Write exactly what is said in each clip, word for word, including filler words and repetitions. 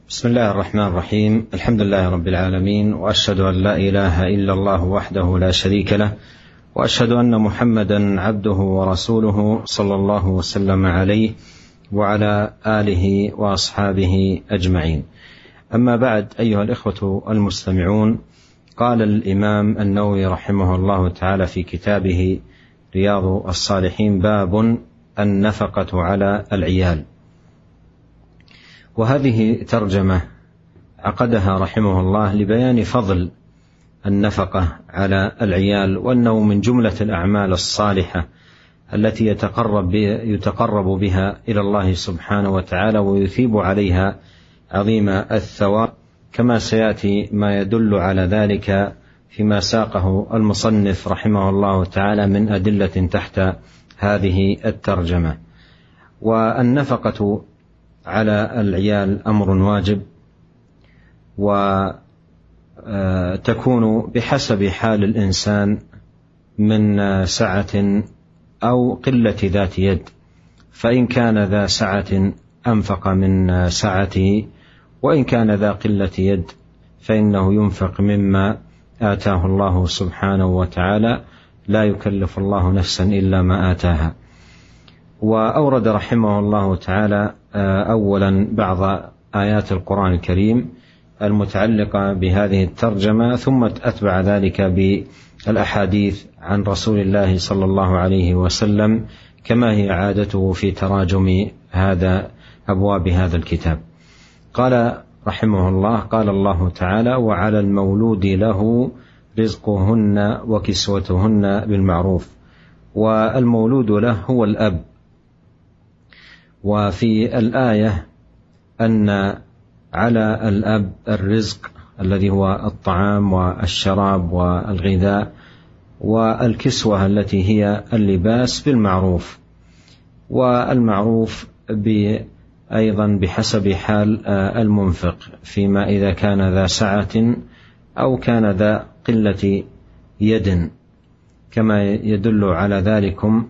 بسم الله الرحمن الرحيم. الحمد لله رب العالمين، وأشهد أن لا إله إلا الله وحده لا شريك له، وأشهد أن محمدا عبده ورسوله صلى الله وسلم عليه وعلى آله وأصحابه أجمعين. أما بعد، أيها الإخوة المستمعون، قال الإمام النووي رحمه الله تعالى في كتابه رياض الصالحين: باب النفقة على العيال. وهذه ترجمة عقدها رحمه الله لبيان فضل النفقة على العيال، وأنه من جملة الأعمال الصالحة التي يتقرب يتقرب بها إلى الله سبحانه وتعالى ويثيب عليها عظيم الثواب، كما سيأتي ما يدل على ذلك فيما ساقه المصنف رحمه الله تعالى من أدلة تحت هذه الترجمة. والنفقة على العيال أمر واجب، وتكون بحسب حال الإنسان من سعة أو قلة ذات يد، فإن كان ذا سعة أنفق من سعته، وإن كان ذا قلة يد فإنه ينفق مما آتاه الله سبحانه وتعالى، لا يكلف الله نفسا إلا ما آتاها. وأورد رحمه الله تعالى أولا بعض آيات القرآن الكريم المتعلقة بهذه الترجمة، ثم أتبع ذلك بالأحاديث عن رسول الله صلى الله عليه وسلم، كما هي عادته في تراجم هذا أبواب هذا الكتاب. قال رحمه الله: قال الله تعالى: وعلى المولود له رزقهن وكسوتهن بالمعروف. والمولود له هو الأب. وفي الآية أن على الأب الرزق الذي هو الطعام والشراب والغذاء، والكسوة التي هي اللباس بالمعروف. والمعروف أيضا بحسب حال المنفق، فيما إذا كان ذا سعة أو كان ذا قلة يد، كما يدل على ذلكم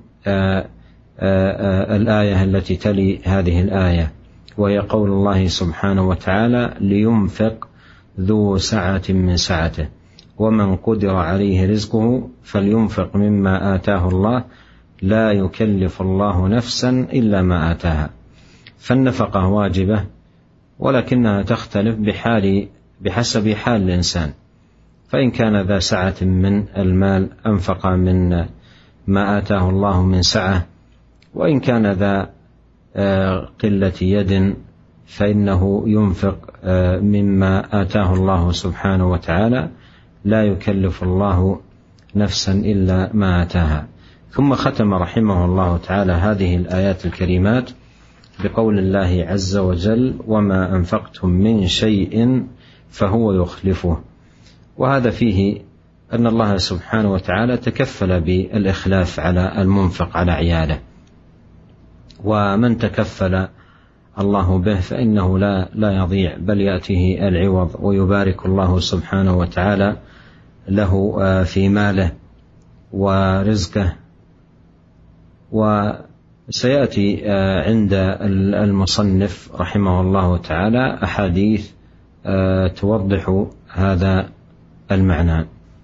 الآية التي تلي هذه الآية، وهي قول الله سبحانه وتعالى: لينفق ذو سعة من سعته ومن قدر عليه رزقه فلينفق مما آتاه الله لا يكلف الله نفسا إلا ما آتاها. فالنفقة واجبة، ولكنها تختلف بحال بحسب حال الإنسان، فإن كان ذا سعة من المال أنفق من ما آتاه الله من سعة، وإن كان ذا قلة يد فإنه ينفق مما آتاه الله سبحانه وتعالى، لا يكلف الله نفسا إلا ما آتاها. ثم ختم رحمه الله تعالى هذه الآيات الكريمات بقول الله عز وجل: وما أنفقتم من شيء فهو يخلفه. وهذا فيه أن الله سبحانه وتعالى تكفل بالإخلاف على المنفق على عياله، ومن تكفل الله به فإنه لا لا يضيع، بل يأتيه العوض، ويبارك الله سبحانه وتعالى له في ماله ورزقه. وسيأتي عند المصنف رحمه الله تعالى أحاديث توضح هذا المعنى.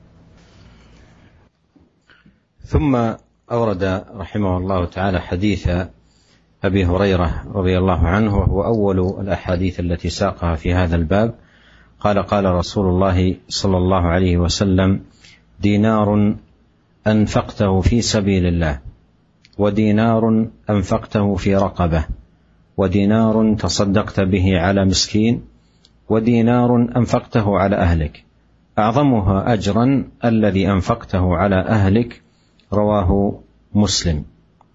ثم أورد رحمه الله تعالى حديث أبي هريرة رضي الله عنه، وهو أول الأحاديث التي ساقها في هذا الباب. قال: قال رسول الله صلى الله عليه وسلم: دينار أنفقته في سبيل الله، ودينار أنفقته في رقبة، ودينار تصدقت به على مسكين، ودينار أنفقته على أهلك، أعظمها أجرا الذي أنفقته على أهلك. رواه مسلم.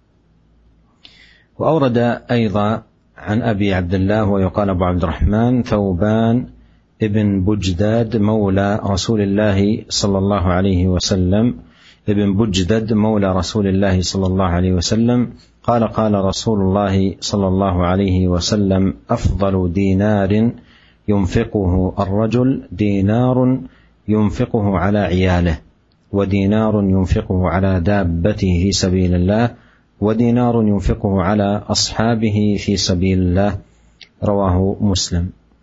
وأورد أيضا عن أبي عبد الله، ويقال أبو عبد الرحمن ثوبان ابن بجداد مولى رسول الله صلى الله عليه وسلم ابن بجدد مولى رسول الله صلى الله عليه وسلم قال: قال رسول الله صلى الله عليه وسلم: أفضل دينار ينفقه الرجل دينار ينفقه على عياله، ودينار ينفقه على دابته في سبيل الله، ودينار ينفقه على أصحابه في سبيل الله. رواه مسلم.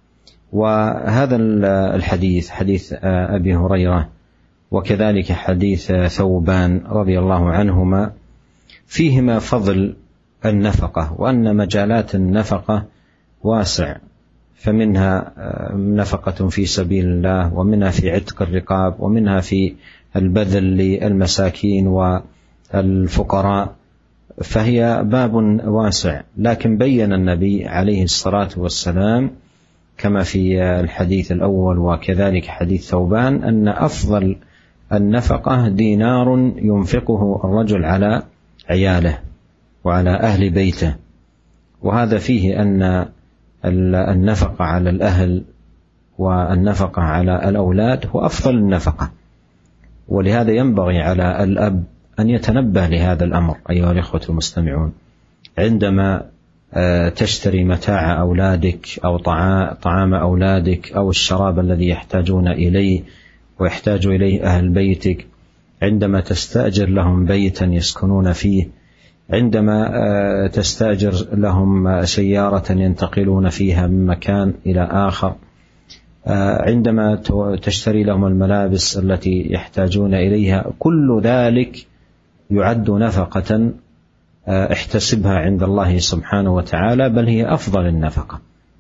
وهذا الحديث حديث أبي هريرة وكذلك حديث ثوبان رضي الله عنهما فيهما فضل النفقة، وأن مجالات النفقة واسع، فمنها نفقة في سبيل الله، ومنها في عتق الرقاب، ومنها في البذل للمساكين والفقراء، فهي باب واسع. لكن بين النبي عليه الصلاة والسلام كما في الحديث الأول وكذلك حديث ثوبان أن أفضل النفقة دينار ينفقه الرجل على عياله وعلى أهل بيته، وهذا فيه أن النفقة على الأهل والنفقة على الأولاد هو أفضل النفقة. ولهذا ينبغي على الأب أن يتنبه لهذا الأمر أيها الإخوة المستمعون، عندما تشتري متاع أولادك أو طعام أولادك أو الشراب الذي يحتاجون إليه ويحتاج إليه أهل بيتك، عندما تستأجر لهم بيتا يسكنون فيه، عندما تستأجر لهم سيارة ينتقلون فيها من مكان إلى آخر، عندما تشتري لهم الملابس التي يحتاجون إليها، كل ذلك يعد نفقة احتسبها عند الله سبحانه وتعالى، بل هي أفضل النفقة،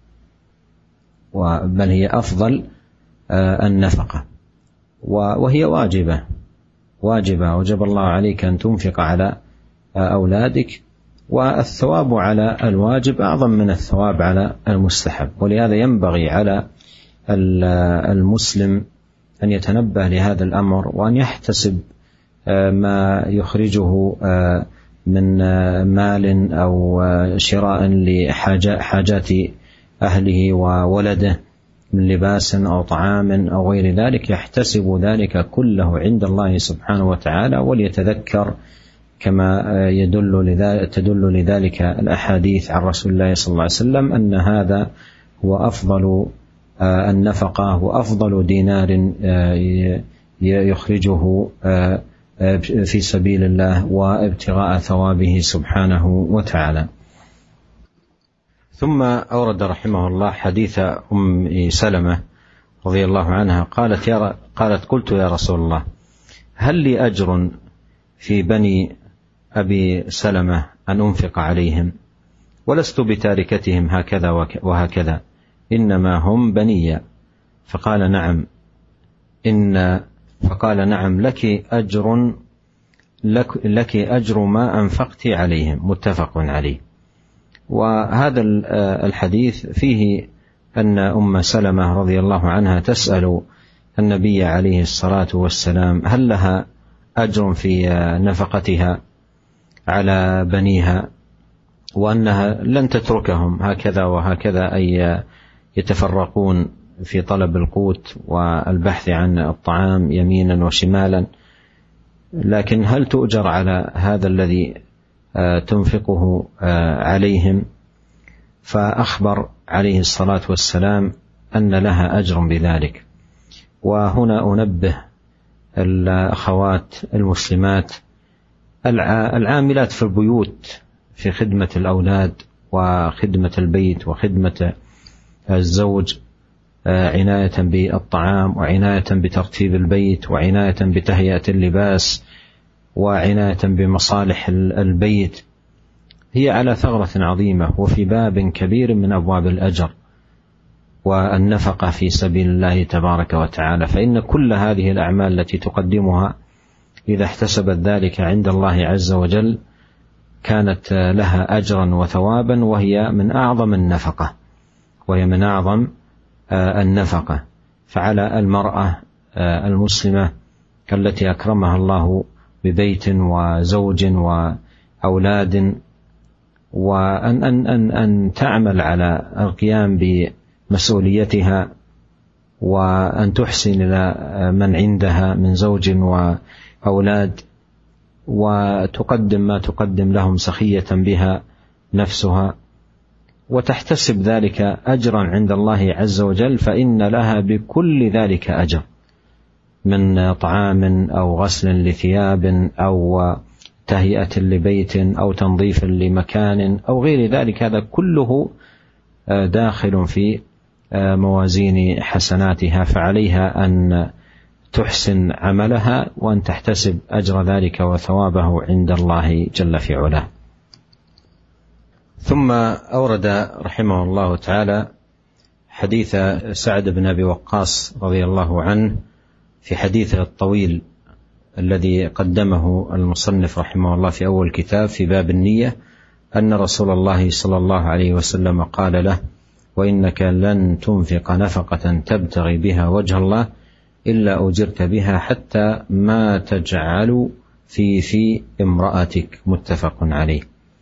بل هي أفضل النفقة، وهي واجبة واجبة وجب الله عليك أن تنفق على أولادك، والثواب على الواجب أعظم من الثواب على المستحب. ولهذا ينبغي على المسلم أن يتنبه لهذا الأمر، وأن يحتسب ما يخرجه من مال أو شراء لحاجات أهله وولده من لباس أو طعام أو غير ذلك، يحتسب ذلك كله عند الله سبحانه وتعالى، وليتذكر كما يدل لذلك تدل لذلك الأحاديث عن رسول الله صلى الله عليه وسلم أن هذا هو أفضل النفقة وأفضل دينار يخرجه في سبيل الله وابتغاء ثوابه سبحانه وتعالى. ثم أورد رحمه الله حديث أم سلمة رضي الله عنها قالت, يا قالت قلت يا رسول الله هل لي أجر في بني أبي سلمة أن أنفق عليهم، ولست بتاركتهم هكذا وهكذا، إنما هم بني. فقال نعم إن فقال نعم لك أجر لك, لك أجر ما أنفقت عليهم، متفق عليه. وهذا الحديث فيه أن أم سلمة رضي الله عنها تسأل النبي عليه الصلاة والسلام هل لها أجر في نفقتها على بنيها، وأنها لن تتركهم هكذا وهكذا، أي يتفرقون في طلب القوت والبحث عن الطعام يمينا وشمالا، لكن هل تؤجر على هذا الذي تنفقه عليهم؟ فأخبر عليه الصلاة والسلام أن لها أجر بذلك. وهنا أنبه الأخوات المسلمات العاملات في البيوت في خدمة الأولاد وخدمة البيت وخدمة الزوج، عناية بالطعام وعناية بترتيب البيت وعناية بتهيئة اللباس وعناية بمصالح البيت، هي على ثغرة عظيمة وفي باب كبير من أبواب الأجر والنفقة في سبيل الله تبارك وتعالى. فإن كل هذه الأعمال التي تقدمها إذا احتسبت ذلك عند الله عز وجل كانت لها أجرا وثوابا، وهي من أعظم النفقة وهي من أعظم النفقة. فعلى المرأة المسلمة التي أكرمها الله ببيت وزوج وأولاد، وأن أن أن أن تعمل على القيام بمسؤوليتها، وأن تحسن إلى من عندها من زوج وأولاد، وتقدم ما تقدم لهم سخية بها نفسها، وتحتسب ذلك أجرا عند الله عز وجل، فإن لها بكل ذلك أجر من طعام أو غسل لثياب أو تهيئة لبيت أو تنظيف لمكان أو غير ذلك. هذا كله داخل في موازين حسناتها، فعليها أن تحسن عملها وأن تحتسب أجر ذلك وثوابه عند الله جل في علاه. ثم أورد رحمه الله تعالى حديث سعد بن أبي وقاص رضي الله عنه في حديثه الطويل الذي قدمه المصنف رحمه الله في أول كتاب في باب النية، أن رسول الله صلى الله عليه وسلم قال له: وإنك لن تنفق نفقة تبتغي بها وجه الله إلا أجرت بها حتى ما تجعل في في امرأتك، متفق عليه.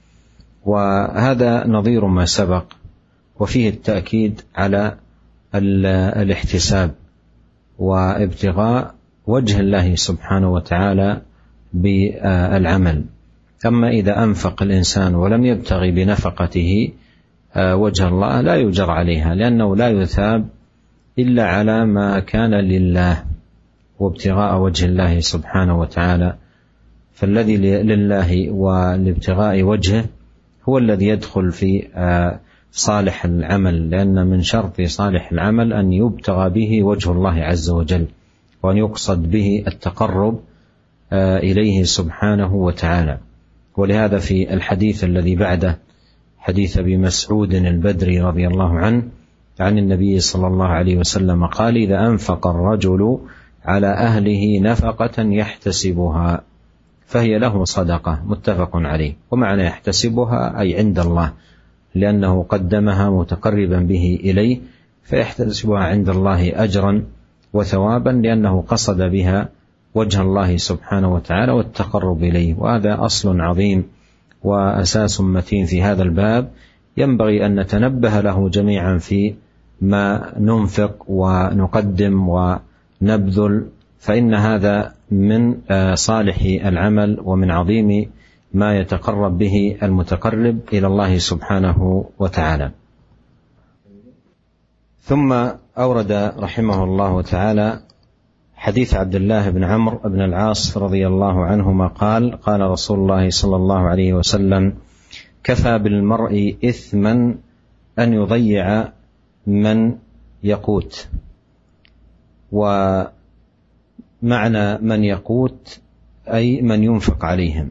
وهذا نظير ما سبق، وفيه التأكيد على الاحتساب وابتغاء وجه الله سبحانه وتعالى بالعمل. أما إذا أنفق الإنسان ولم يبتغي بنفقته وجه الله لا يجر عليها، لأنه لا يثاب إلا على ما كان لله وابتغاء وجه الله سبحانه وتعالى. فالذي لله والابتغاء وجهه هو الذي يدخل في صالح العمل، لأن من شرط صالح العمل أن يبتغى به وجه الله عز وجل، وأن يقصد به التقرب إليه سبحانه وتعالى. ولهذا في الحديث الذي بعده، حديث أبي مسعود البدري رضي الله عنه عن النبي صلى الله عليه وسلم قال: إذا أنفق الرجل على أهله نفقة يحتسبها فهي له صدقة، متفق عليه. ومعنى يحتسبها أي عند الله، لأنه قدمها متقربا به إليه، فيحتسبها عند الله أجرا وثوابا، لأنه قصد بها وجه الله سبحانه وتعالى والتقرب إليه. وهذا أصل عظيم وأساس متين في هذا الباب، ينبغي أن نتنبه له جميعا في ما ننفق ونقدم ونبذل، فإن هذا من صالح العمل ومن عظيم ما يتقرب به المتقرب إلى الله سبحانه وتعالى. ثم أورد رحمه الله تعالى حديث عبد الله بن عمرو بن العاص رضي الله عنهما قال: قال رسول الله صلى الله عليه وسلم: كفى بالمرء إثما أن يضيع من يقوت. ومعنى من يقوت أي من ينفق عليهم.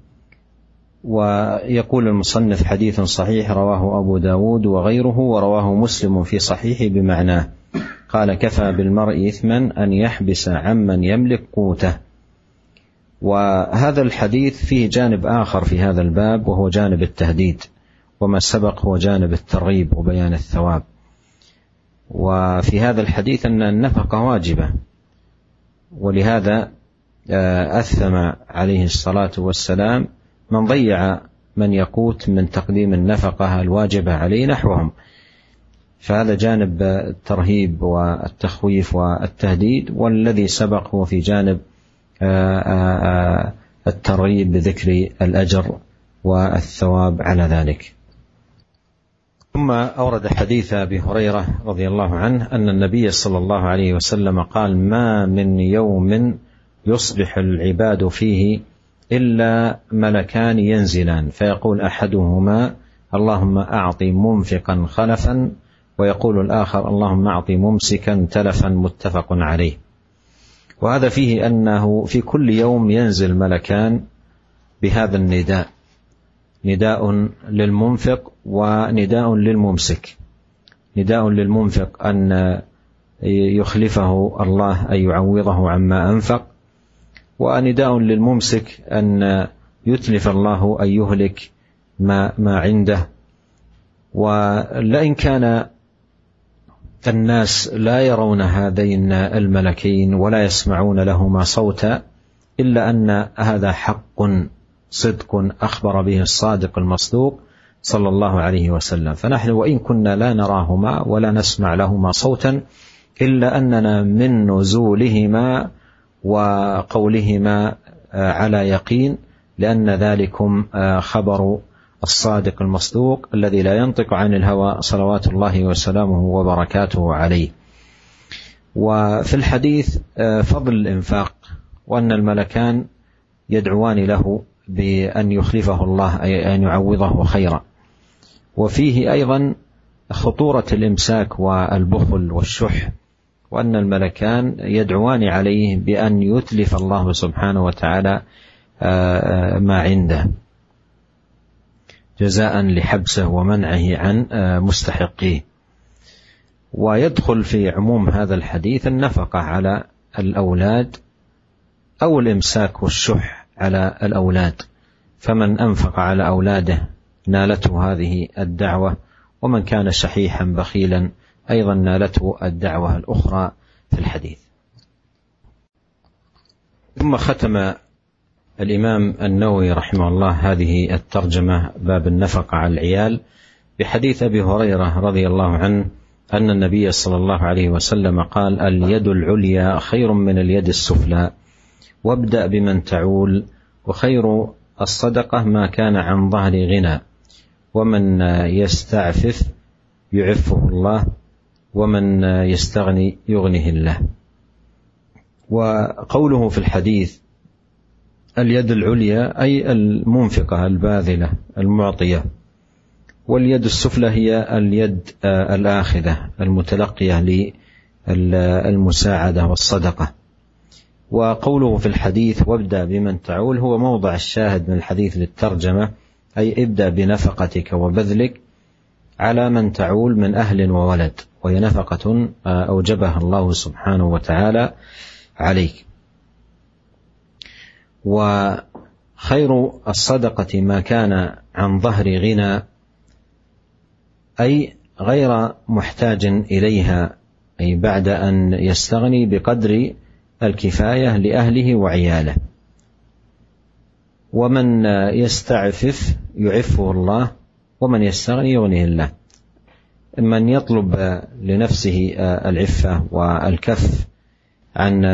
ويقول المصنف: حديث صحيح رواه أبو داود وغيره، ورواه مسلم في صحيح بمعناه. قال: كفى بالمرء إثما أن يحبس عمن يملك قوته. وهذا الحديث فيه جانب آخر في هذا الباب، وهو جانب التهديد، وما سبق هو جانب الترغيب وبيان الثواب. وفي هذا الحديث أن النفقة واجبة، ولهذا أثم عليه الصلاة والسلام من ضيع من يقوت من تقديم النفقة الواجبة عليه نحوهم. فهذا جانب الترهيب والتخويف والتهديد، والذي سبق هو في جانب الترغيب بذكر الأجر والثواب على ذلك. ثم أورد حديث أبي هريرة رضي الله عنه أن النبي صلى الله عليه وسلم قال: ما من يوم يصبح العباد فيه إلا ملكان ينزلان، فيقول أحدهما: اللهم أعط منفقا خلفا، ويقول الآخر: اللهم أعط ممسكا تلفا، متفق عليه. وهذا فيه أنه في كل يوم ينزل ملكان بهذا النداء، نداء للمنفق ونداء للممسك. نداء للمنفق أن يخلفه الله، أن يعوضه عما أنفق، ونداء للممسك أن يتلف الله، أن يهلك ما, ما عنده. ولئن كان الناس لا يرون هذين الملكين ولا يسمعون لهما صوتا، إلا أن هذا حق صدق أخبر به الصادق المصدوق صلى الله عليه وسلم. فنحن وإن كنا لا نراهما ولا نسمع لهما صوتا، إلا أننا من نزولهما وقولهما على يقين، لأن ذلكم خبر الصادق المصدوق الذي لا ينطق عن الهوى صلوات الله وسلامه وبركاته عليه. وفي الحديث فضل الإنفاق، وأن الملكان يدعوان له بأن يخلفه الله، أي أن يعوضه خيرا. وفيه أيضا خطورة الإمساك والبخل والشح، وأن الملكان يدعوان عليه بأن يتلف الله سبحانه وتعالى ما عنده جزاء لحبسه ومنعه عن مستحقيه. ويدخل في عموم هذا الحديث النفقة على الأولاد أو الإمساك والشح على الأولاد، فمن أنفق على أولاده نالته هذه الدعوة، ومن كان شحيحا بخيلا أيضا نالته الدعوة الأخرى في الحديث. ثم ختم الإمام النووي رحمه الله هذه الترجمة باب النفقة على العيال بحديث أبي هريرة رضي الله عنه أن النبي صلى الله عليه وسلم قال: اليد العليا خير من اليد السفلى، وابدأ بمن تعول، وخير الصدقة ما كان عن ظهر غنى، ومن يستعفف يعفه الله، ومن يستغني يغنه الله. وقوله في الحديث اليد العليا أي المنفقة الباذلة المعطية، واليد السفلى هي اليد الآخذة المتلقية للمساعدة والصدقة. وقوله في الحديث وابدأ بمن تعول هو موضع الشاهد من الحديث للترجمة، أي ابدأ بنفقتك وبذلك على من تعول من أهل وولد، وهي نفقة أوجبها الله سبحانه وتعالى عليك. وخير الصدقة ما كان عن ظهر غنى، أي غير محتاج إليها، أي بعد أن يستغني بقدر الكفاية لأهله وعياله. ومن يستعفف يعفه الله، ومن يستغني يغنيه الله. من يطلب لنفسه العفة والكف عن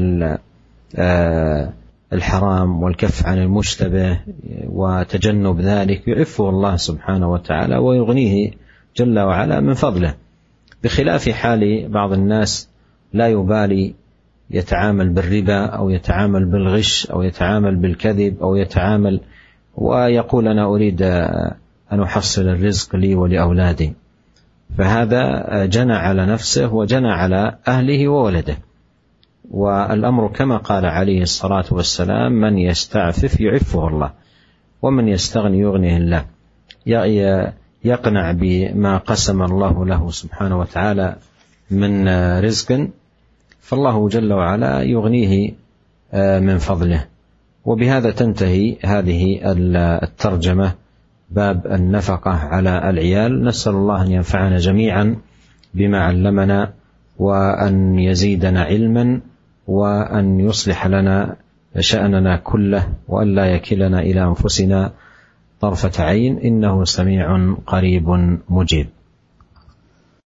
الحرام والكف عن المشتبه وتجنب ذلك يعفه الله سبحانه وتعالى ويغنيه جل وعلا من فضله، بخلاف حال بعض الناس لا يبالي، يتعامل بالربا أو يتعامل بالغش أو يتعامل بالكذب أو يتعامل ويقول أنا أريد أن أحصل الرزق لي ولأولادي، فهذا جنى على نفسه وجنى على أهله وولده. والأمر كما قال عليه الصلاة والسلام: من يستعفف يعفه الله، ومن يستغني يغنيه الله. يقنع بما قسم الله له سبحانه وتعالى من رزق، فالله جل وعلا يغنيه من فضله. وبهذا تنتهي هذه الترجمة باب النفقة على العيال. نسأل الله أن ينفعنا جميعا بما علمنا، وأن يزيدنا علما، وأن يصلح لنا شأننا كله، وأن لا يكلنا إلى أنفسنا طرفة عين، إنه سميع قريب مجيب.